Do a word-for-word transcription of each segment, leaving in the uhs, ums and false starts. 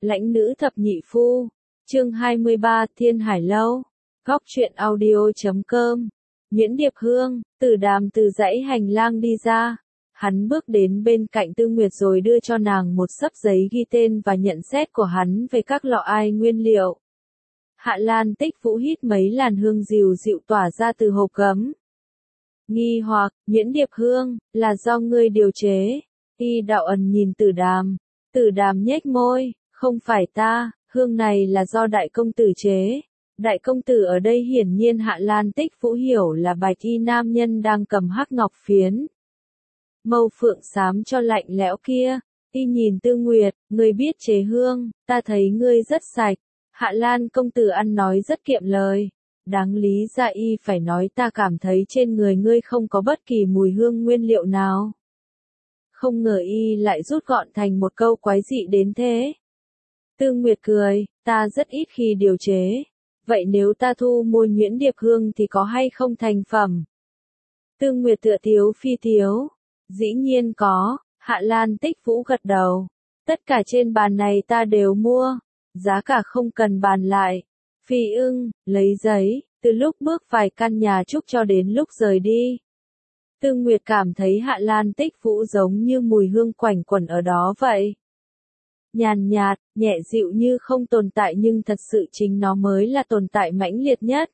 Lãnh nữ thập nhị phu. Chương hai mươi ba, Thiên Hải Lâu. Góc truyện audio chấm com. Miễn Điệp Hương, Tử Đàm từ dãy hành lang đi ra. Hắn bước đến bên cạnh Tư Nguyệt rồi đưa cho nàng một xấp giấy ghi tên và nhận xét của hắn về các lọ ai nguyên liệu. Hạ Lan Tích Vũ hít mấy làn hương dịu dịu tỏa ra từ hộp gấm. Nghi hoặc, Miễn Điệp Hương, là do ngươi điều chế. Y Đạo Ẩn nhìn Tử Đàm. Tử Đàm nhếch môi, không phải ta, hương này là do đại công tử chế. Đại công tử ở đây hiển nhiên Hạ Lan Tích Vũ hiểu là bạch y nam nhân đang cầm hắc ngọc phiến. Mâu phượng xám cho lạnh lẽo kia. Y nhìn Tư Nguyệt, ngươi biết chế hương, ta thấy ngươi rất sạch. Hạ Lan công tử ăn nói rất kiệm lời. Đáng lý ra y phải nói ta cảm thấy trên người ngươi không có bất kỳ mùi hương nguyên liệu nào. Không ngờ y lại rút gọn thành một câu quái dị đến thế. Tư Nguyệt cười, ta rất ít khi điều chế. Vậy nếu ta thu mua Miễn Điệp Hương thì có hay không thành phẩm? Tư Nguyệt tựa thiếu phi thiếu. Dĩ nhiên có, Hạ Lan Tích Vũ gật đầu. Tất cả trên bàn này ta đều mua. Giá cả không cần bàn lại. Phi ưng, lấy giấy, từ lúc bước vài căn nhà trúc cho đến lúc rời đi. Tư Nguyệt cảm thấy Hạ Lan Tích Vũ giống như mùi hương quanh quẩn ở đó vậy. Nhàn nhạt, nhẹ dịu như không tồn tại nhưng thật sự chính nó mới là tồn tại mãnh liệt nhất.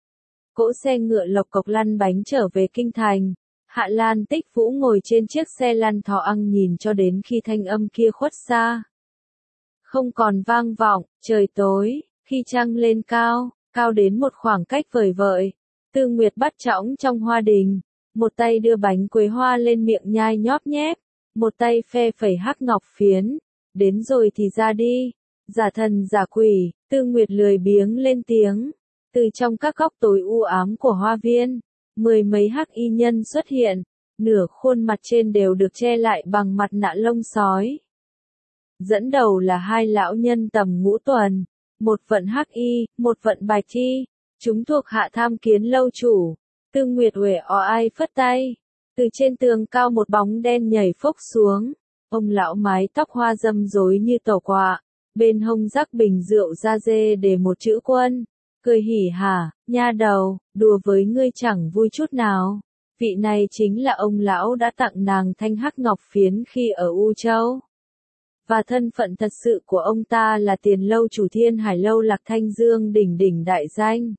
Cỗ xe ngựa lộc cộc lăn bánh trở về kinh thành. Hạ Lan Tích Vũ ngồi trên chiếc xe lăn thò ăng nhìn cho đến khi thanh âm kia khuất xa. Không còn vang vọng, trời tối, khi trăng lên cao, cao đến một khoảng cách vời vợi. Tư Nguyệt bắt chõng trong hoa đình. Một tay đưa bánh quế hoa lên miệng nhai nhóp nhép. Một tay phe phẩy hắc ngọc phiến. Đến rồi thì ra đi. Giả thần giả quỷ, Tư Nguyệt lười biếng lên tiếng. Từ trong các góc tối u ám của hoa viên, mười mấy hắc y nhân xuất hiện. Nửa khuôn mặt trên đều được che lại bằng mặt nạ lông sói. Dẫn đầu là hai lão nhân tầm ngũ tuần. Một vận hắc y, một vận bạch y. Chúng thuộc hạ tham kiến lâu chủ. Tư Nguyệt uể oai phất tay. Từ trên tường cao một bóng đen nhảy phốc xuống. Ông lão mái tóc hoa râm rối như tàu quạ. Bên hông rắc bình rượu da dê để một chữ quân. Cười hỉ hả, nha đầu, đùa với ngươi chẳng vui chút nào. Vị này chính là ông lão đã tặng nàng thanh hắc ngọc phiến khi ở U Châu. Và thân phận thật sự của ông ta là tiền lâu chủ Thiên Hải Lâu Lạc Thanh Dương đỉnh đỉnh đại danh.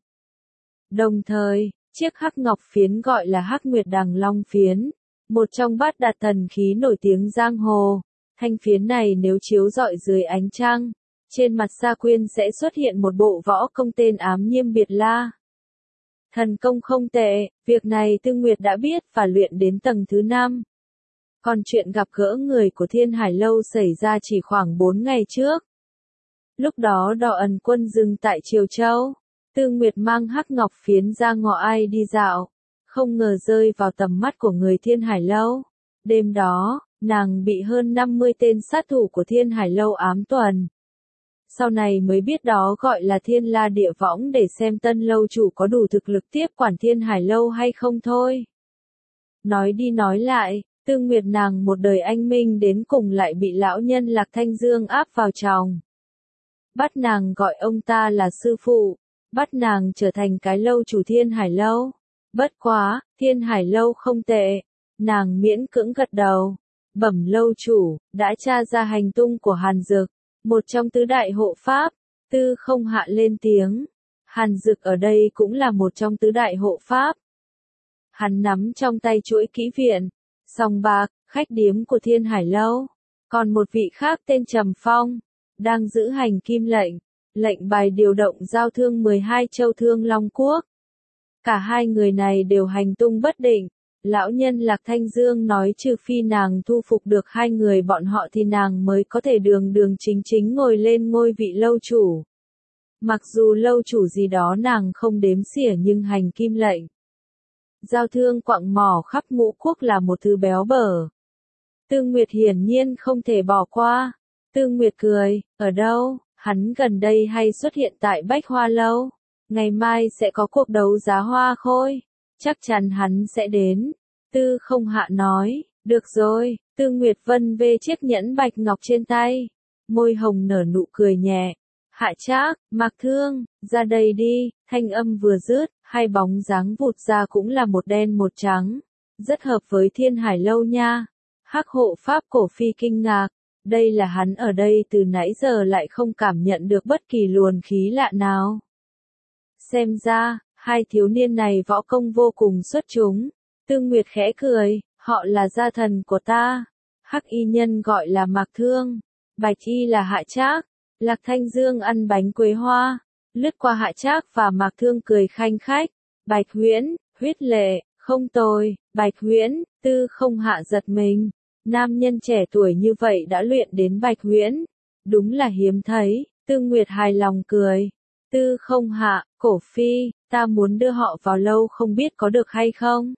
Đồng thời, chiếc hắc ngọc phiến gọi là Hắc Nguyệt Đằng Long phiến, một trong bát đạt thần khí nổi tiếng giang hồ. Thanh phiến này nếu chiếu rọi dưới ánh trăng, trên mặt Sa Quyên sẽ xuất hiện một bộ võ công tên Ám Nhiêm Biệt La. Thần công không tệ, việc này Tư Nguyệt đã biết và luyện đến tầng thứ năm. Còn chuyện gặp gỡ người của Thiên Hải Lâu xảy ra chỉ khoảng bốn ngày trước. Lúc đó Đỏ Ẩn Quân dừng tại Triều Châu. Tư Nguyệt mang hắc ngọc phiến ra ngõ ai đi dạo. Không ngờ rơi vào tầm mắt của người Thiên Hải Lâu. Đêm đó, nàng bị hơn năm mươi tên sát thủ của Thiên Hải Lâu ám tuần. Sau này mới biết đó gọi là Thiên La Địa Võng để xem tân lâu chủ có đủ thực lực tiếp quản Thiên Hải Lâu hay không thôi. Nói đi nói lại, Tư Nguyệt nàng một đời anh minh đến cùng lại bị lão nhân Lạc Thanh Dương áp vào chồng. Bắt nàng gọi ông ta là sư phụ, bắt nàng trở thành cái lâu chủ Thiên Hải Lâu. Bất quá, Thiên Hải Lâu không tệ. Nàng miễn cưỡng gật đầu. Bẩm lâu chủ, đã tra ra hành tung của Hàn Dực, một trong tứ đại hộ pháp. Tư không hạ lên tiếng. Hàn Dực ở đây cũng là một trong tứ đại hộ pháp. Hắn nắm trong tay chuỗi kỹ viện, sòng bạc, khách điếm của Thiên Hải Lâu. Còn một vị khác tên Trầm Phong, đang giữ hành kim lệnh, lệnh bài điều động giao thương mười hai châu Thương Long Quốc. Cả hai người này đều hành tung bất định. Lão nhân Lạc Thanh Dương nói trừ phi nàng thu phục được hai người bọn họ thì nàng mới có thể đường đường chính chính ngồi lên ngôi vị lâu chủ. Mặc dù lâu chủ gì đó nàng không đếm xỉa nhưng hành kim lệnh. Giao thương quặng mỏ khắp ngũ quốc là một thứ béo bở. Tư Nguyệt hiển nhiên không thể bỏ qua. Tư Nguyệt cười, ở đâu, hắn gần đây hay xuất hiện tại Bách Hoa Lâu. Ngày mai sẽ có cuộc đấu giá hoa khôi. Chắc chắn hắn sẽ đến. Tư không hạ nói, được rồi. Tư Nguyệt vân vê chiếc nhẫn bạch ngọc trên tay. môi hồng nở nụ cười nhẹ. Hạ Trác, Mạc Thương, ra đây đi, thanh âm vừa dứt, hai bóng dáng vụt ra cũng là một đen một trắng. Rất hợp với Thiên Hải Lâu nha. Hắc hộ pháp cổ phi kinh ngạc, đây là hắn ở đây từ nãy giờ lại không cảm nhận được bất kỳ luồng khí lạ nào. Xem ra, hai thiếu niên này võ công vô cùng xuất chúng. Tương Nguyệt khẽ cười, họ là gia thần của ta. Hắc y nhân gọi là Mạc Thương, bạch y là Hạ Trác. Lạc Thanh Dương ăn bánh quế hoa, lướt qua Hạ Trác và Mạc Thương cười khanh khách. Bạch Huyễn, huyết lệ, không tồi. Bạch Huyễn, Tư Không Hạ giật mình. Nam nhân trẻ tuổi như vậy đã luyện đến Bạch Huyễn. Đúng là hiếm thấy. Tương Nguyệt hài lòng cười. Tư Không Hạ, cổ phi, ta muốn đưa họ vào lâu không biết có được hay không?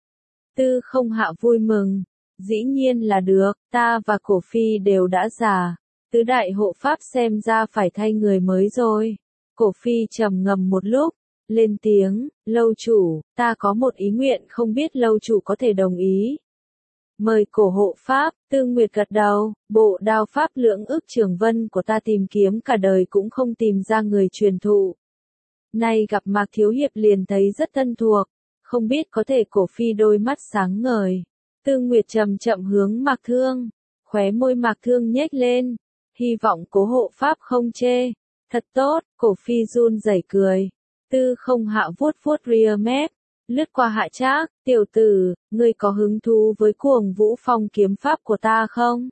Tư Không Hạ vui mừng. Dĩ nhiên là được, ta và cổ phi đều đã già. Tứ đại hộ pháp xem ra phải thay người mới rồi. Cổ phi trầm ngâm một lúc, lên tiếng, lâu chủ, ta có một ý nguyện không biết lâu chủ có thể đồng ý. Mời cổ hộ pháp. Tương Nguyệt gật đầu, bộ đao pháp lưỡng ức trường vân của ta tìm kiếm cả đời cũng không tìm ra người truyền thụ. Nay gặp Mạc Thiếu Hiệp liền thấy rất thân thuộc, không biết có thể cổ phi đôi mắt sáng ngời. Tương Nguyệt chậm chậm hướng Mạc Thương, khóe môi Mạc Thương nhếch lên, hy vọng cố hộ pháp không chê. Thật tốt, cổ phi run rẩy cười. Tư Không Hạ vuốt vuốt ria mép, lướt qua Hạ Trác, tiểu tử, ngươi có hứng thú với Cuồng Vũ Phong kiếm pháp của ta không?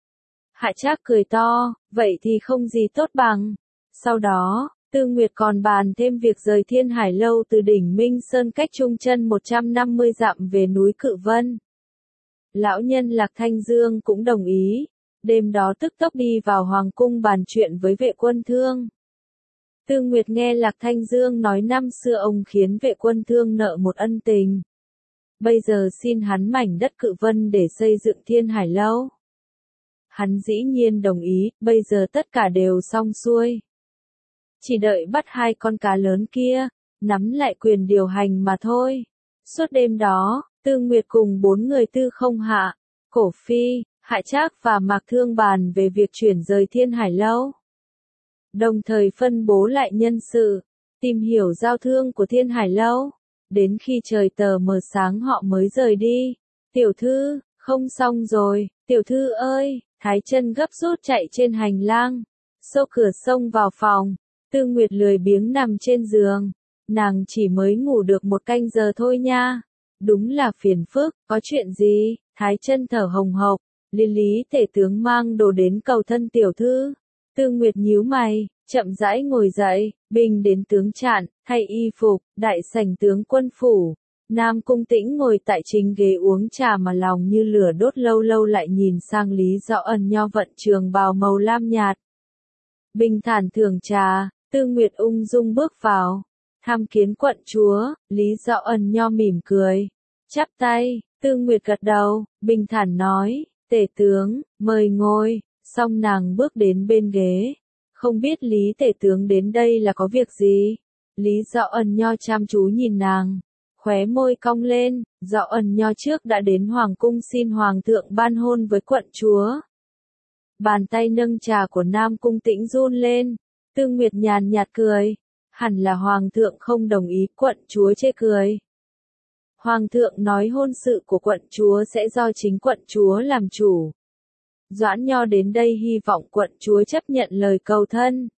Hạ Trác cười to, vậy thì không gì tốt bằng. Sau đó, Tư Nguyệt còn bàn thêm việc rời Thiên Hải Lâu từ đỉnh Minh Sơn cách Trung Chân một trăm năm mươi dặm về núi Cự Vân. Lão nhân Lạc Thanh Dương cũng đồng ý, đêm đó tức tốc đi vào hoàng cung bàn chuyện với Vệ Quân Thương. Tư Nguyệt nghe Lạc Thanh Dương nói năm xưa ông khiến Vệ Quân Thương nợ một ân tình. Bây giờ xin hắn mảnh đất Cự Vân để xây dựng Thiên Hải Lâu. Hắn dĩ nhiên đồng ý, bây giờ tất cả đều xong xuôi. Chỉ đợi bắt hai con cá lớn kia, nắm lại quyền điều hành mà thôi. Suốt đêm đó, Tư Nguyệt cùng bốn người Tư Không Hạ, Cổ Phi, Hạ Trác và Mạc Thương bàn về việc chuyển rời Thiên Hải Lâu. Đồng thời phân bố lại nhân sự, tìm hiểu giao thương của Thiên Hải Lâu. Đến khi trời tờ mờ sáng họ mới rời đi. Tiểu thư, không xong rồi, tiểu thư ơi, Thái Chân gấp rút chạy trên hành lang, xô cửa xông vào phòng. Tư Nguyệt lười biếng nằm trên giường, nàng chỉ mới ngủ được một canh giờ thôi nha. Đúng là phiền phức, có chuyện gì? Thái Chân thở hồng hộc, Liên Lý tể tướng mang đồ đến cầu thân tiểu thư. Tư Nguyệt nhíu mày, chậm rãi ngồi dậy, binh đến tướng trạng, thay y phục, đại sảnh tướng quân phủ. Nam Cung Tĩnh ngồi tại chính ghế uống trà mà lòng như lửa đốt, lâu lâu lại nhìn sang Lý Dõ Ẩn Nho vận trường bào màu lam nhạt. Bình thản thưởng trà, Tư Nguyệt ung dung bước vào. Tham kiến quận chúa, Lý Dõ Ẩn Nho mỉm cười, chắp tay. Tư Nguyệt gật đầu, bình thản nói, tể tướng, mời ngồi. Xong nàng bước đến bên ghế. Không biết Lý tể tướng đến đây là có việc gì? Lý Dõ Ẩn Nho chăm chú nhìn nàng, khóe môi cong lên. Dõ Ẩn Nho trước đã đến hoàng cung xin hoàng thượng ban hôn với quận chúa. Bàn tay nâng trà của Nam Cung Tĩnh run lên. Tư Nguyệt nhàn nhạt cười, hẳn là hoàng thượng không đồng ý. Quận chúa chê cười. Hoàng thượng nói hôn sự của quận chúa sẽ do chính quận chúa làm chủ. Doãn Nho đến đây hy vọng quận chúa chấp nhận lời cầu thân.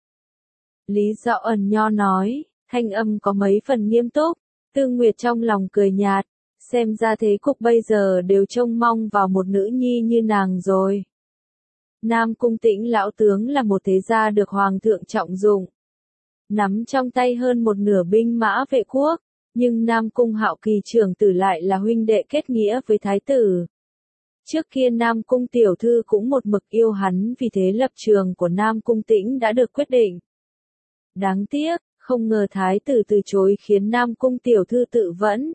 Lý Dõ Ẩn Nho nói, thanh âm có mấy phần nghiêm túc. Tư Nguyệt trong lòng cười nhạt, xem ra thế cục bây giờ đều trông mong vào một nữ nhi như nàng rồi. Nam Cung Tĩnh lão tướng là một thế gia được hoàng thượng trọng dụng, nắm trong tay hơn một nửa binh mã vệ quốc, nhưng Nam Cung Hạo Kỳ trưởng tử lại là huynh đệ kết nghĩa với thái tử. Trước kia Nam Cung tiểu thư cũng một mực yêu hắn, vì thế lập trường của Nam Cung Tĩnh đã được quyết định. Đáng tiếc, không ngờ thái tử từ chối khiến Nam Cung tiểu thư tự vẫn.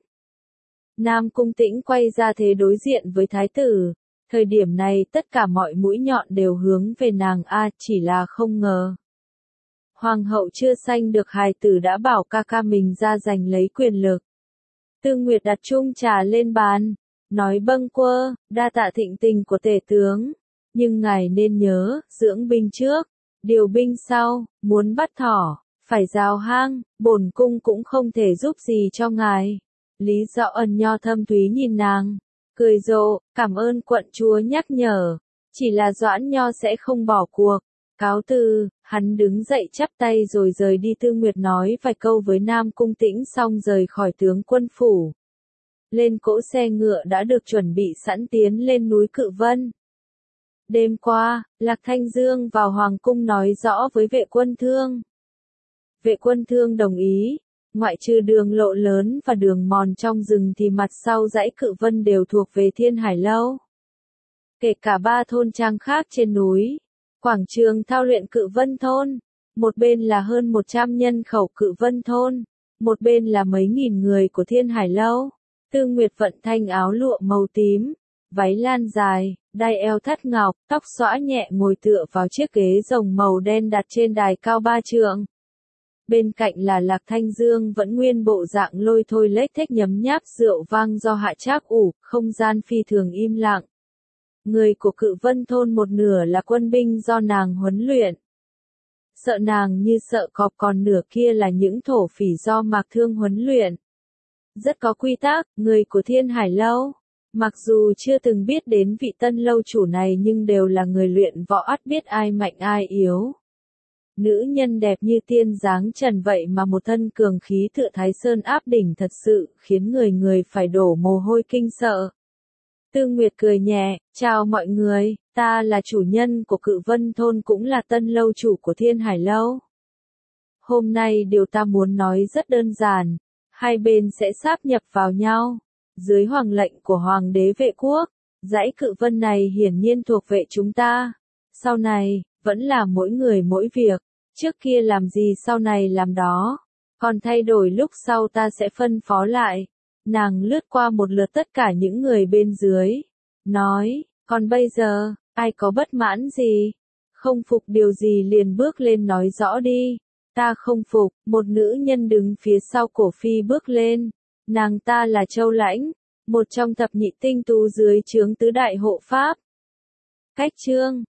Nam Cung Tĩnh quay ra thế đối diện với thái tử. Thời điểm này tất cả mọi mũi nhọn đều hướng về nàng, a chỉ là không ngờ. Hoàng hậu chưa sanh được hài tử đã bảo ca ca mình ra giành lấy quyền lực. Tư Nguyệt đặt chung trà lên bàn, nói bâng quơ, đa tạ thịnh tình của tể tướng. Nhưng ngài nên nhớ, dưỡng binh trước, điều binh sau, muốn bắt thỏ, phải rào hang, bổn cung cũng không thể giúp gì cho ngài. Lý Dạo Ân nho thâm thúy nhìn nàng, cười rộ, cảm ơn quận chúa nhắc nhở, chỉ là Doãn nho sẽ không bỏ cuộc. Cáo từ, hắn đứng dậy chắp tay rồi rời đi. Tư Nguyệt nói vài câu với Nam Cung Tĩnh xong rời khỏi tướng quân phủ. Lên cỗ xe ngựa đã được chuẩn bị sẵn tiến lên núi Cự Vân. Đêm qua, Lạc Thanh Dương vào Hoàng cung nói rõ với Vệ Quân Thương. Vệ Quân Thương đồng ý, ngoại trừ đường lộ lớn và đường mòn trong rừng thì mặt sau dãy Cự Vân đều thuộc về Thiên Hải Lâu. Kể cả ba thôn trang khác trên núi. Quảng trường thao luyện Cự Vân Thôn, một bên là hơn một trăm nhân khẩu Cự Vân Thôn, một bên là mấy nghìn người của Thiên Hải Lâu. Tư Nguyệt vận thanh áo lụa màu tím, váy lan dài, đai eo thắt ngọc, tóc xõa nhẹ ngồi tựa vào chiếc ghế rồng màu đen đặt trên đài cao ba trượng. Bên cạnh là Lạc Thanh Dương vẫn nguyên bộ dạng lôi thôi lếch thếch nhấm nháp rượu vang do Hạ Trác ủ, không gian phi thường im lặng. Người của Cự Vân Thôn một nửa là quân binh do nàng huấn luyện. Sợ nàng như sợ cọp, còn nửa kia là những thổ phỉ do Mạc Thương huấn luyện. Rất có quy tắc, người của Thiên Hải Lâu. Mặc dù chưa từng biết đến vị tân lâu chủ này nhưng đều là người luyện võ ắt biết ai mạnh ai yếu. Nữ nhân đẹp như tiên dáng trần vậy mà một thân cường khí tựa Thái Sơn áp đỉnh thật sự khiến người người phải đổ mồ hôi kinh sợ. Tư Nguyệt cười nhẹ, chào mọi người, ta là chủ nhân của Cự Vân Thôn cũng là tân lâu chủ của Thiên Hải Lâu. Hôm nay điều ta muốn nói rất đơn giản, hai bên sẽ sáp nhập vào nhau. Dưới hoàng lệnh của Hoàng đế Vệ Quốc, dãy Cự Vân này hiển nhiên thuộc về chúng ta. Sau này, vẫn là mỗi người mỗi việc, trước kia làm gì sau này làm đó. Còn thay đổi lúc sau ta sẽ phân phó lại. Nàng lướt qua một lượt tất cả những người bên dưới. Nói, còn bây giờ, ai có bất mãn gì? Không phục điều gì liền bước lên nói rõ đi. Ta không phục, một nữ nhân đứng phía sau Cổ Phi bước lên. Nàng ta là Châu Lãnh, một trong thập nhị tinh tú dưới trướng tứ đại hộ pháp. Cách chương